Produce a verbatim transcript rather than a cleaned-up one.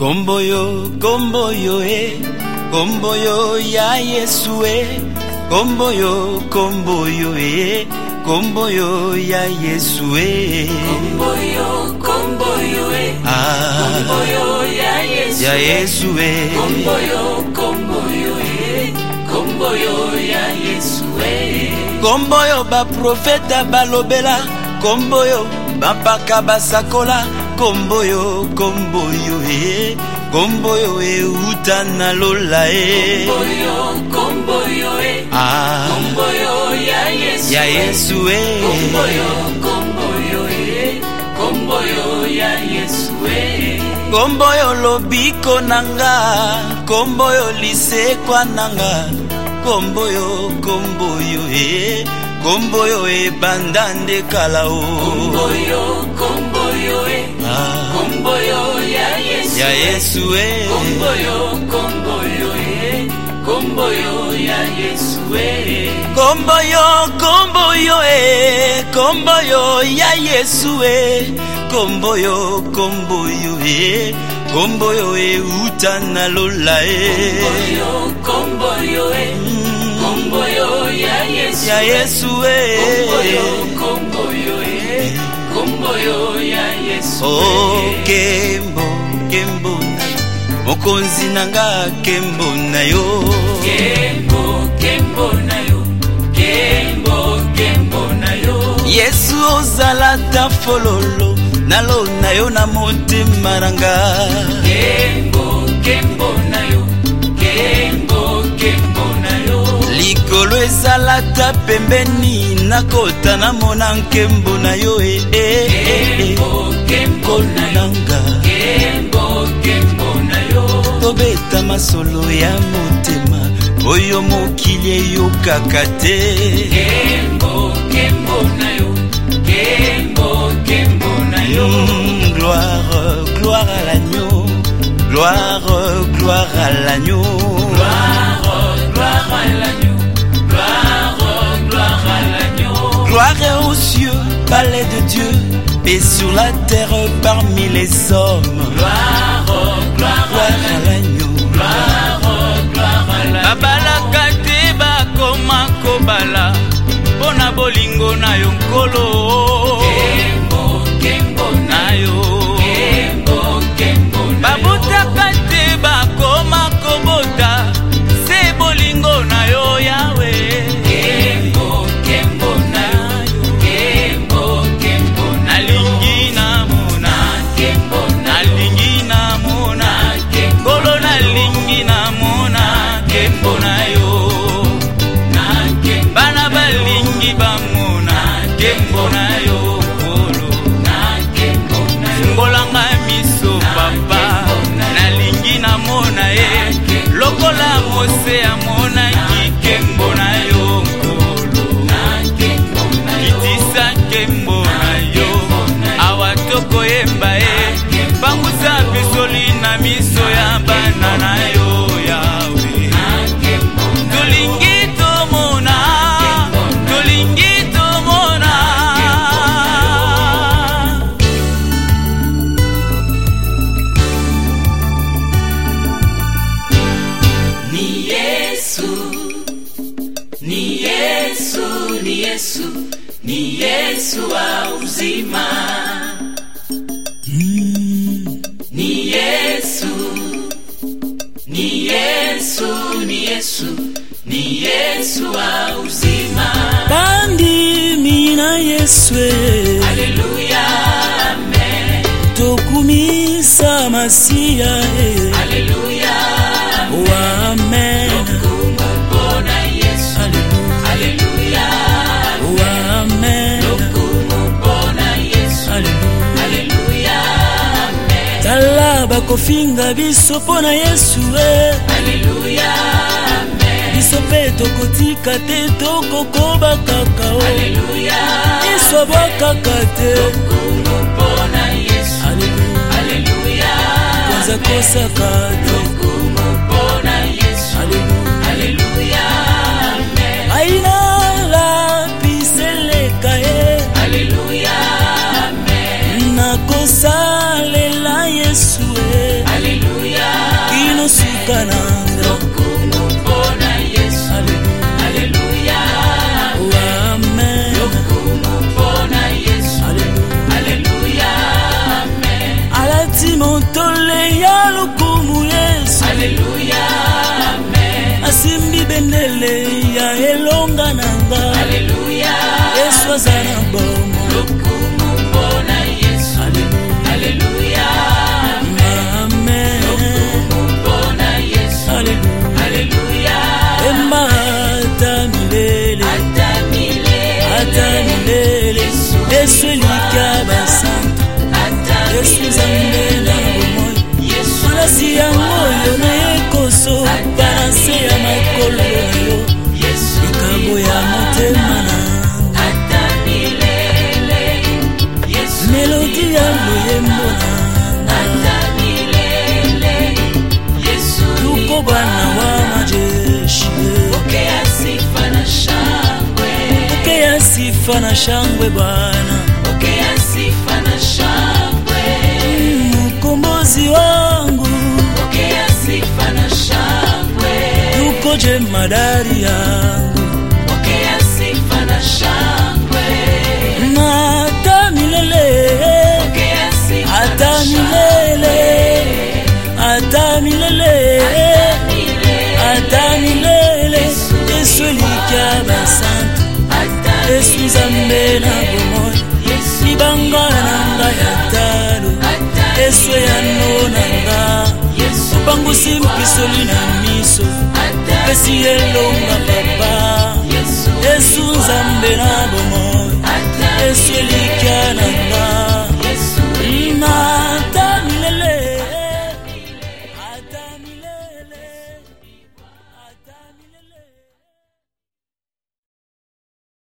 Komboyo, komboyo, eh, komboyo ya Yesu, eh, komboyo, komboyo, eh, komboyo ya Yesu, eh, komboyo, komboyo, eh, ah, komboyo ya Yesu, ya Yesu, eh, komboyo, komboyo, eh, komboyo ya Yesu, eh, komboyo ba profeta balobela, komboyo bampaka basakola, komboyo, komboyo, eh, komboyo e utana lola, eh, komboyo, komboyo, eh, ah, komboyo ya Yesu, ya Yesu, eh, komboyo, komboyo, eh, komboyo ya Yesu, eh, komboyo lobiko nanga, komboyo lisekwa nanga, komboyo, komboyo, eh, komboyo e bandande kalao, komboyo, komboyo, eh, ah, komboyo ya Yesu, ya Yesu, eh, komboyo, komboyo, eh, komboyo ya Yesu, eh, komboyo, komboyo, eh, komboyo ya Yesu, eh, komboyo, komboyo, eh, komboyo e utana lola, eh, komboyo, komboyo, eh, komboyo ya Yesu, ya Yesu, eh, komboyo, komboyo, eh, komboyo ya Yesu, oh, eh, kembo, kembo na mokonzi nanga, kembo na yo, kembo, kembo na yo, kembo, kembo na yo, Yesu ozala ta fololo nalo na yo na motema nanga, kembo, kembo na yo, kembo, kembo na yo, likolo ezala ta pembeni nakota na mona nkembo na yo, eh, eh, eh, kembo, kembo na yo, nanga kembo, kembo na yo, tobeta masolo ya motema oyo mokili eyokaka te, kembo, kembo na yo, kembo, kembo na yo, mm, gloire, gloire à l'agneau, gloire, gloire à l'agneau, gloire, gloire à l'agneau, gloire, gloire à l'agneau, gloire aux cieux, palais de Dieu, et sur la terre parmi les hommes, gloire, gloire gloire à l'agneau, gloire, gloire à l'agneau, babalaka te bakoma kobala pona bolingo na yo nkolo, kembo, kembo na na yo kembo, kembo na yo, babotaka te bakoma kobota se bolingo na yo yawe, kembo, kembo na yo, kembo, kembo na yo, nalingi namona, kembo na yo, nalingi namona, nkolo nalingi namona kembo na yo, na kembo, bana balingi bamona kembo na yo nkolo, na kembo na yo, ngolanga miso papa nalingi namona ye lokola mose amonaki kembo na yo nkolo, na kembo na yo, kitisa kembo na yo awa tokoyemba ye bangusa bisoli na miso ya bana na yo yawe, na kembo na yo, tolingi tomona, tolingi tomona, ni Yesu, ni Yesu, ni Yesu, ni Yesu wa uzima, ni Yesu, ni Yesu, ni Yesu, ni Yesu wa uzima, Bandi mina Yeswe, haleluya, amen, tokumisa masia, eh, haleluya, wa amen, kumubona Yesu, haleluya, wa amen, kumubona Yesu, hallelujah. haleluya, amen, Tala bakofinga biso pona Yesu, eh, haleluya, amen, biso pe tokotika te tokokoba kaka, oh, haleluya, biso bokaka te, kumubona Yesu, hallelujah. haleluya, Kwanza kosaka te, kumubona Yesu, hallelujah. haleluya, amen, Aina la piseleka, eh, haleluya, amen, nakosalela Yesu, eh, haleluya. libanga nanga. Alléluia. Yesu azana bomo. Lokumu pona Yesu. Alléluia. Amen. Lokumu pona Yesu. Alléluia. Alléluia. Emma atamilele. Atamilele. Atamilele. Yesu likaba santa. Yesu zambela bomo. Manasi ya moyo na ekoso. Balance ya makolo yo. Ikabo ya motema na. Melodi ya loyembo na. Tuko Bwana wa majeshi. Pokea sifa na shangwe. Pokea sifa na shangwe Bwana. Pokea sifa na shangwe. Mkombozi wangu. Pokea sifa na shangwe. Yuko jemadari yangu. Pokea sifa na shangwe. Hata milele. Pokea sifa na Hata milele. Hata milele. Hata milele. Yesu likaba santa. Yesu zambela bomoy. Libanga nanga ya talo. Yesu ya nonanga. Upangu simpisoli na miso. Pesi elonga papa. Yesu zambela bomoy. Yesu likaba